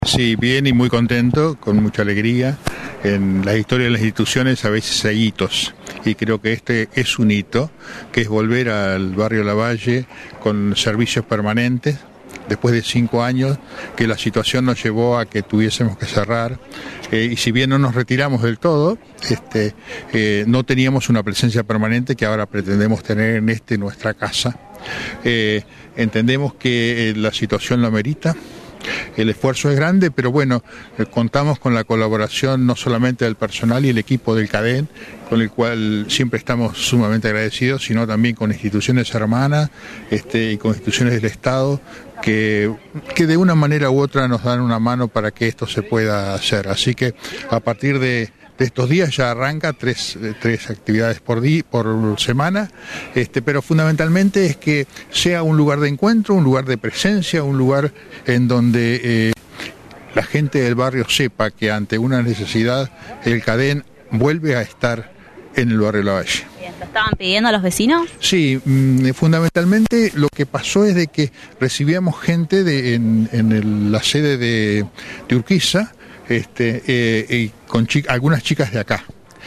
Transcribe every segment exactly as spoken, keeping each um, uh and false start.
Sí, bien y muy contento, con mucha alegría. En la historia de las instituciones a veces hay hitos y creo que este es un hito, que es volver al barrio Lavalle con servicios permanentes después de cinco años que la situación nos llevó a que tuviésemos que cerrar eh, y si bien no nos retiramos del todo, este, eh, no teníamos una presencia permanente que ahora pretendemos tener en este nuestra casa. Eh, entendemos que eh, la situación lo amerita. El esfuerzo es grande, pero bueno, eh, contamos con la colaboración no solamente del personal y el equipo del CADEN, con el cual siempre estamos sumamente agradecidos, sino también con instituciones hermanas este, y con instituciones del Estado que, que de una manera u otra nos dan una mano para que esto se pueda hacer. Así que a partir de De estos días ya arranca tres, tres actividades por día, por semana, este, pero fundamentalmente es que sea un lugar de encuentro, un lugar de presencia, un lugar en donde eh, la gente del barrio sepa que ante una necesidad el CADEN vuelve a estar en el barrio Lavalle. ¿Lo estaban pidiendo a los vecinos? Sí, mmm, fundamentalmente lo que pasó es de que recibíamos gente de, en, en el, la sede de, de Urquiza, Este, eh, y con chi- algunas chicas de acá.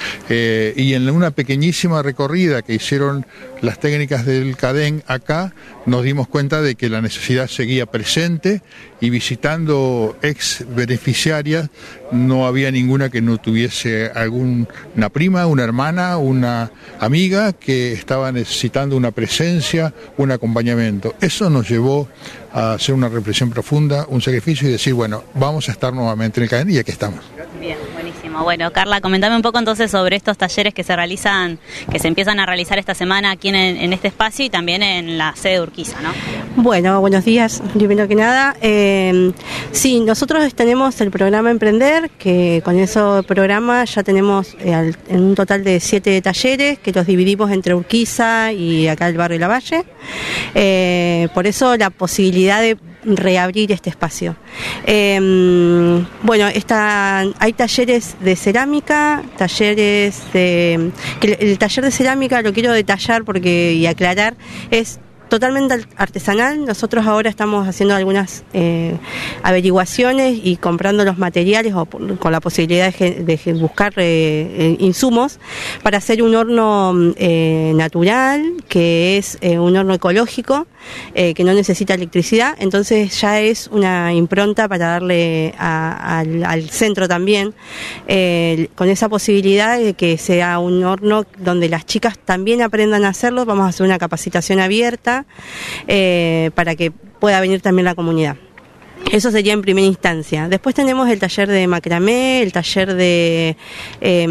Eh, y en una pequeñísima recorrida que hicieron las técnicas del CADEN acá, nos dimos cuenta de que la necesidad seguía presente y visitando ex beneficiarias no había ninguna que no tuviese alguna prima, una hermana, una amiga que estaba necesitando una presencia, un acompañamiento. Eso nos llevó a hacer una reflexión profunda, un sacrificio y decir, bueno, vamos a estar nuevamente en el CADEN y aquí estamos. Bien, buenísimo. Bueno, Carla, comentame un poco entonces sobre estos talleres que se realizan, que se empiezan a realizar esta semana aquí en, en este espacio y también en la sede de Urquiza, ¿no? Bueno, buenos días, primero que nada. Eh, sí, nosotros tenemos el programa Emprender, que con ese programa ya tenemos eh, al, en un total de siete talleres que los dividimos entre Urquiza y acá el barrio Lavalle. Eh, por eso la posibilidad de reabrir este espacio. Eh, bueno, está, hay talleres de cerámica, talleres de... Que el taller de cerámica lo quiero detallar porque y aclarar, es totalmente artesanal. Nosotros ahora estamos haciendo algunas eh, averiguaciones y comprando los materiales o por, con la posibilidad de, de buscar eh, insumos para hacer un horno eh, natural, que es eh, un horno ecológico, eh, que no necesita electricidad. Entonces ya es una impronta para darle a, al, al centro también, eh, con esa posibilidad de que sea un horno donde las chicas también aprendan a hacerlo. Vamos a hacer una capacitación abierta Eh, para que pueda venir también la comunidad. Eso sería en primera instancia. Después tenemos el taller de macramé, el taller de eh,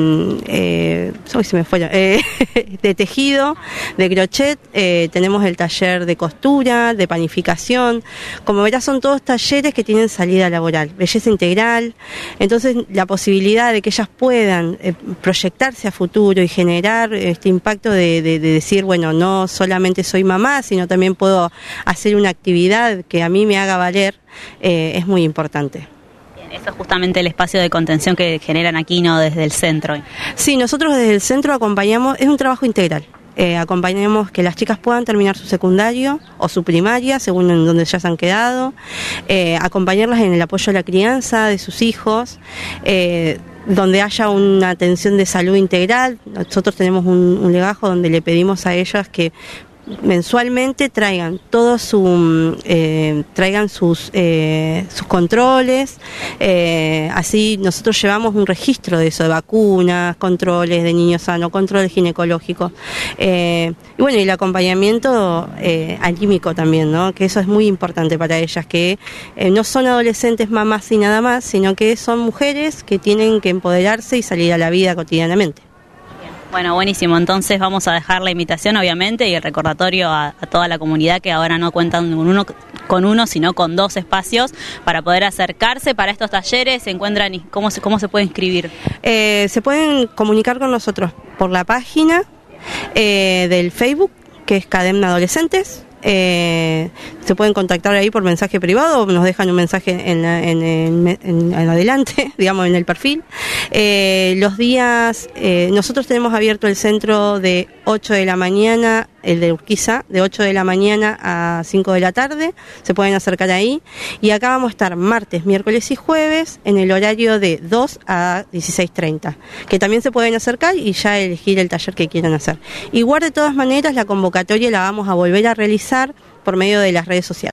eh, oh, se me fue, eh, de tejido, de crochet, eh, tenemos el taller de costura, de panificación. Como verás, son todos talleres que tienen salida laboral, belleza integral. Entonces la posibilidad de que ellas puedan eh, proyectarse a futuro y generar este impacto de, de, de decir, bueno, no solamente soy mamá, sino también puedo hacer una actividad que a mí me haga valer. Eh, es muy importante. Bien, eso es justamente el espacio de contención que generan aquí, ¿no? Desde el centro. Sí, nosotros desde el centro acompañamos, es un trabajo integral. Eh, acompañamos que las chicas puedan terminar su secundario o su primaria, según en donde ya se han quedado, eh, acompañarlas en el apoyo a la crianza de sus hijos, eh, donde haya una atención de salud integral. Nosotros tenemos un, un legajo donde le pedimos a ellas que mensualmente traigan todos su eh, traigan sus eh, sus controles, eh, así nosotros llevamos un registro de eso, de vacunas, controles de niños sanos, controles ginecológicos, eh, y bueno, y el acompañamiento eh, anímico también, ¿no? Que eso es muy importante para ellas, que eh, no son adolescentes mamás y nada más, sino que son mujeres que tienen que empoderarse y salir a la vida cotidianamente. Bueno, buenísimo. Entonces vamos a dejar la invitación, obviamente, y el recordatorio a, a toda la comunidad que ahora no cuentan con uno, con uno, sino con dos espacios para poder acercarse para estos talleres. Se encuentran y cómo se cómo se puede inscribir. Eh, se pueden comunicar con nosotros por la página eh, del Facebook, que es CADEN Adolescentes. Eh, se pueden contactar ahí por mensaje privado o nos dejan un mensaje en, en, en, en, en adelante, digamos, en el perfil. Eh, los días, eh, nosotros tenemos abierto el centro de ocho de la mañana, el de Urquiza, de ocho de la mañana a cinco de la tarde, se pueden acercar ahí, y acá vamos a estar martes, miércoles y jueves en el horario de dos a dieciséis treinta, que también se pueden acercar y ya elegir el taller que quieran hacer. Igual de todas maneras la convocatoria la vamos a volver a realizar por medio de las redes sociales.